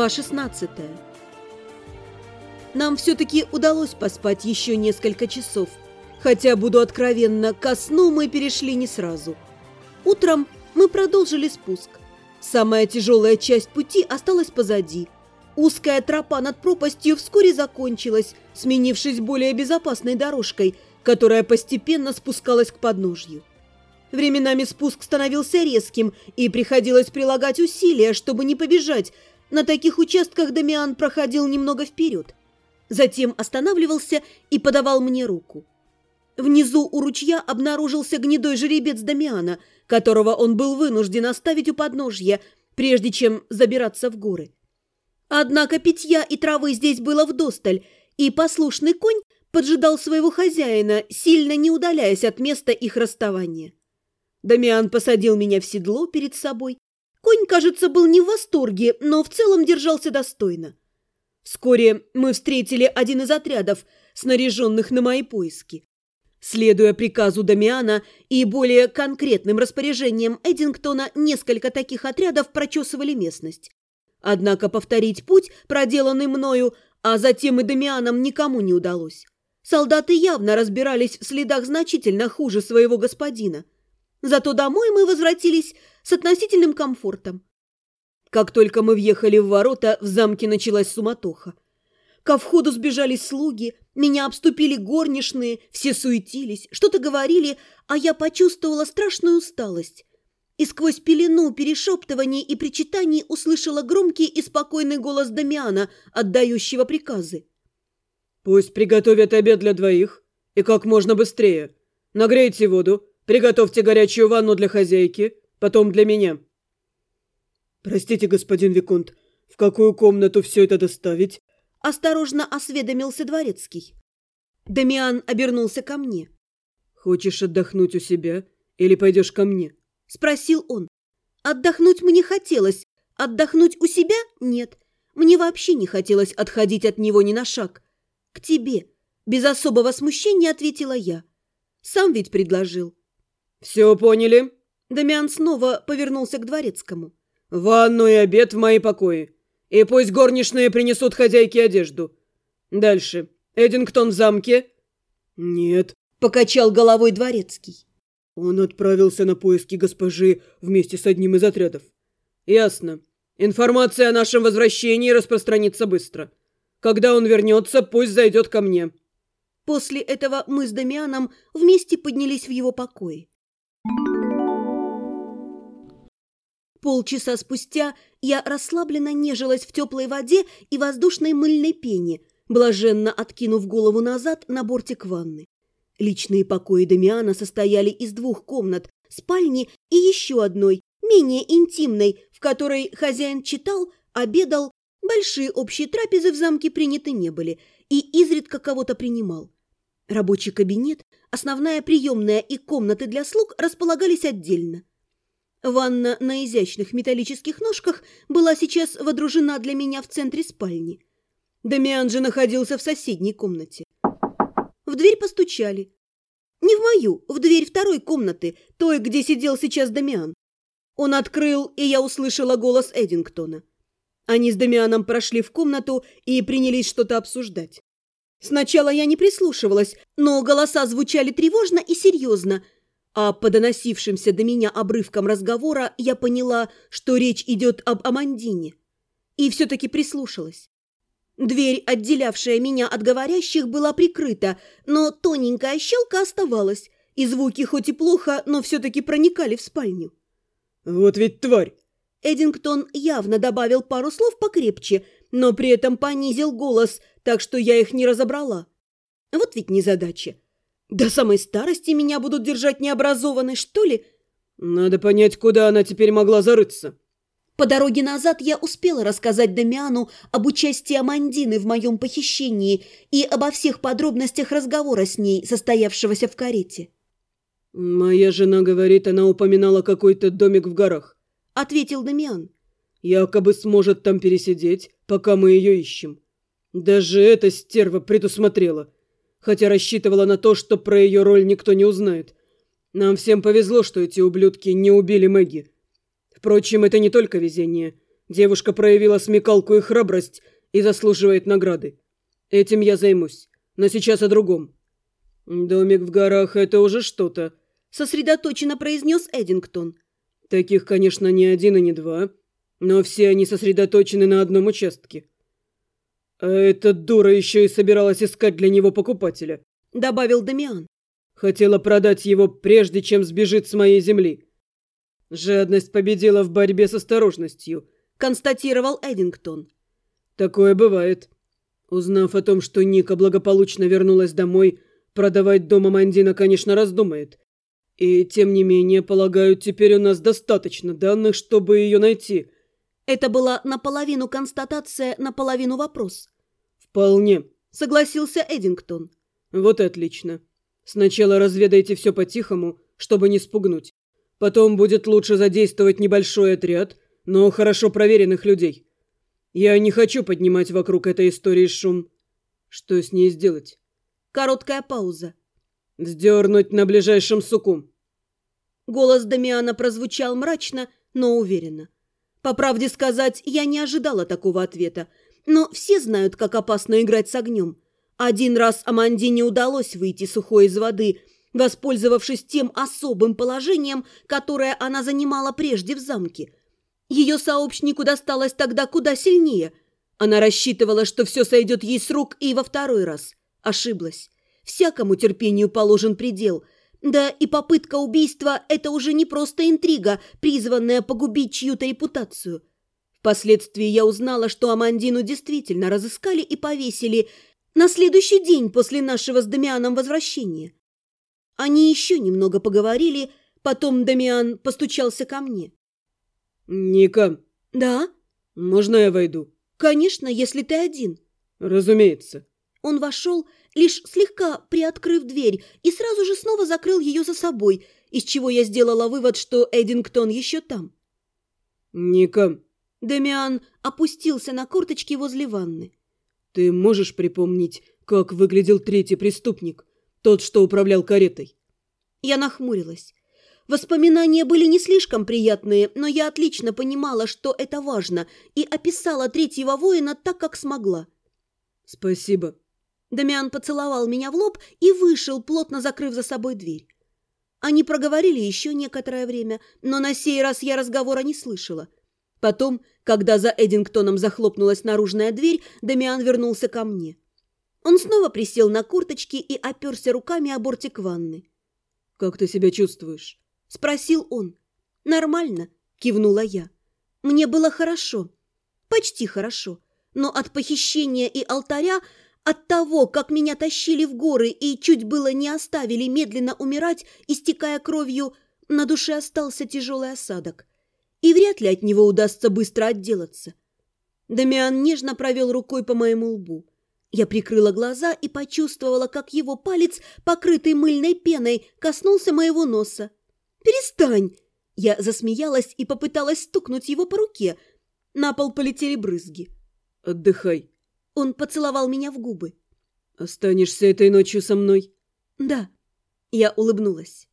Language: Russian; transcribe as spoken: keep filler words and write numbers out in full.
Глава шестнадцатая. Нам все-таки удалось поспать еще несколько часов, хотя, буду откровенна, ко сну мы перешли не сразу. Утром мы продолжили спуск. Самая тяжелая часть пути осталась позади. Узкая тропа над пропастью вскоре закончилась, сменившись более безопасной дорожкой, которая постепенно спускалась к подножью. Временами спуск становился резким, и приходилось прилагать усилия, чтобы не побежать. На таких участках Дамиан проходил немного вперед. Затем останавливался и подавал мне руку. Внизу у ручья обнаружился гнедой жеребец Дамиана, которого он был вынужден оставить у подножья, прежде чем забираться в горы. Однако питья и травы здесь было вдосталь, и послушный конь поджидал своего хозяина, сильно не удаляясь от места их расставания. Дамиан посадил меня в седло перед собой. Конь, кажется, был не в восторге, но в целом держался достойно. Вскоре мы встретили один из отрядов, снаряженных на мои поиски. Следуя приказу Дамиана и более конкретным распоряжениям Эдингтона, несколько таких отрядов прочесывали местность. Однако повторить путь, проделанный мною, а затем и Дамианом, никому не удалось. Солдаты явно разбирались в следах значительно хуже своего господина. Зато домой мы возвратились с относительным комфортом. Как только мы въехали в ворота, в замке началась суматоха. Ко входу сбежались слуги, меня обступили горничные, все суетились, что-то говорили, а я почувствовала страшную усталость. И сквозь пелену перешептываний и причитаний услышала громкий и спокойный голос Дамиана, отдающего приказы. «Пусть приготовят обед для двоих, и как можно быстрее. Нагрейте воду, приготовьте горячую ванну для хозяйки, потом для меня». «Простите, господин виконт, в какую комнату все это доставить?» Осторожно осведомился дворецкий. Дамиан обернулся ко мне. «Хочешь отдохнуть у себя или пойдешь ко мне?» Спросил он. Отдохнуть мне хотелось, отдохнуть у себя нет. Мне вообще не хотелось отходить от него ни на шаг. «К тебе», без особого смущения ответила я. «Сам ведь предложил». «Все поняли?» Дамиан снова повернулся к дворецкому. «Ванну и обед в мои покои. И пусть горничные принесут хозяйке одежду. Дальше. Эдингтон в замке?» «Нет», — покачал головой дворецкий. «Он отправился на поиски госпожи вместе с одним из отрядов». «Ясно. Информация о нашем возвращении распространится быстро. Когда он вернется, пусть зайдет ко мне». После этого мы с Дамианом вместе поднялись в его покои. Полчаса спустя я расслабленно нежилась в теплой воде и воздушной мыльной пене, блаженно откинув голову назад на бортик ванны. Личные покои Дамиана состояли из двух комнат, спальни и еще одной, менее интимной, в которой хозяин читал, обедал, большие общие трапезы в замке приняты не были, и изредка кого-то принимал. Рабочий кабинет, основная приемная и комнаты для слуг располагались отдельно. Ванна на изящных металлических ножках была сейчас водружена для меня в центре спальни. Дамиан же находился в соседней комнате. В дверь постучали. Не в мою, в дверь второй комнаты, той, где сидел сейчас Дамиан. Он открыл, и я услышала голос Эдингтона. Они с Дамианом прошли в комнату и принялись что-то обсуждать. Сначала я не прислушивалась, но голоса звучали тревожно и серьезно, а по доносившимся до меня обрывкам разговора я поняла, что речь идет об Амандине. И все-таки прислушалась. Дверь, отделявшая меня от говорящих, была прикрыта, но тоненькая щелка оставалась, и звуки хоть и плохо, но все-таки проникали в спальню. «Вот ведь тварь!» Эдингтон явно добавил пару слов покрепче, но при этом понизил голос, так что я их не разобрала. Вот ведь незадача. До самой старости меня будут держать необразованной, что ли? Надо понять, куда она теперь могла зарыться. По дороге назад я успела рассказать Дамиану об участии Амандины в моем похищении и обо всех подробностях разговора с ней, состоявшегося в карете. «Моя жена говорит, она упоминала какой-то домик в горах», — ответил Дамиан. «Якобы сможет там пересидеть, пока мы ее ищем. Даже эта стерва предусмотрела, хотя рассчитывала на то, что про ее роль никто не узнает. Нам всем повезло, что эти ублюдки не убили Мэгги. Впрочем, это не только везение. Девушка проявила смекалку и храбрость и заслуживает награды. Этим я займусь, но сейчас о другом. Домик в горах — это уже что-то, сосредоточенно произнес Эдингтон. Таких, конечно, не один и не два, но все они сосредоточены на одном участке. А эта дура еще и собиралась искать для него покупателя, добавил Дамиан. Хотела продать его, прежде чем сбежит с моей земли. Жадность победила в борьбе с осторожностью, констатировал Эдингтон. Такое бывает. Узнав о том, что Ника благополучно вернулась домой, продавать дом Амандина, конечно, раздумает. И, тем не менее, полагаю, теперь у нас достаточно данных, чтобы ее найти. Это была наполовину констатация, наполовину вопрос. Вполне, согласился Эдингтон. Вот и отлично. Сначала разведайте все по-тихому, чтобы не спугнуть. Потом будет лучше задействовать небольшой отряд, но хорошо проверенных людей. Я не хочу поднимать вокруг этой истории шум. Что с ней сделать? Короткая пауза. Вздернуть на ближайшем суку. Голос Дамиана прозвучал мрачно, но уверенно. По правде сказать, я не ожидала такого ответа, но все знают, как опасно играть с огнем. Один раз Амандине удалось выйти сухой из воды, воспользовавшись тем особым положением, которое она занимала прежде в замке. Ее сообщнику досталось тогда куда сильнее. Она рассчитывала, что все сойдет ей с рук, и во второй раз ошиблась. Всякому терпению положен предел. Да и попытка убийства – это уже не просто интрига, призванная погубить чью-то репутацию. Впоследствии я узнала, что Амандину действительно разыскали и повесили на следующий день после нашего с Дамианом возвращения. Они еще немного поговорили, потом Дамиан постучался ко мне. «Ника». «Да?» «Можно я войду?» «Конечно, если ты один». «Разумеется». Он вошел, лишь слегка приоткрыв дверь, и сразу же снова закрыл ее за собой, из чего я сделала вывод, что Эдингтон еще там. «Ника». Дамиан опустился на корточки возле ванны. «Ты можешь припомнить, как выглядел третий преступник, тот, что управлял каретой?» Я нахмурилась. Воспоминания были не слишком приятные, но я отлично понимала, что это важно, и описала третьего воина так, как смогла. «Спасибо». Дамиан поцеловал меня в лоб и вышел, плотно закрыв за собой дверь. Они проговорили еще некоторое время, но на сей раз я разговора не слышала. Потом, когда за Эдингтоном захлопнулась наружная дверь, Дамиан вернулся ко мне. Он снова присел на корточки и оперся руками о бортик ванны. «Как ты себя чувствуешь?» – спросил он. «Нормально», – кивнула я. «Мне было хорошо, почти хорошо, но от похищения и алтаря, от того, как меня тащили в горы и чуть было не оставили медленно умирать, истекая кровью, на душе остался тяжелый осадок. И вряд ли от него удастся быстро отделаться». Дамиан нежно провел рукой по моему лбу. Я прикрыла глаза и почувствовала, как его палец, покрытый мыльной пеной, коснулся моего носа. «Перестань!» Я засмеялась и попыталась стукнуть его по руке. На пол полетели брызги. «Отдыхай». Он поцеловал меня в губы. «Останешься этой ночью со мной?» «Да». Я улыбнулась.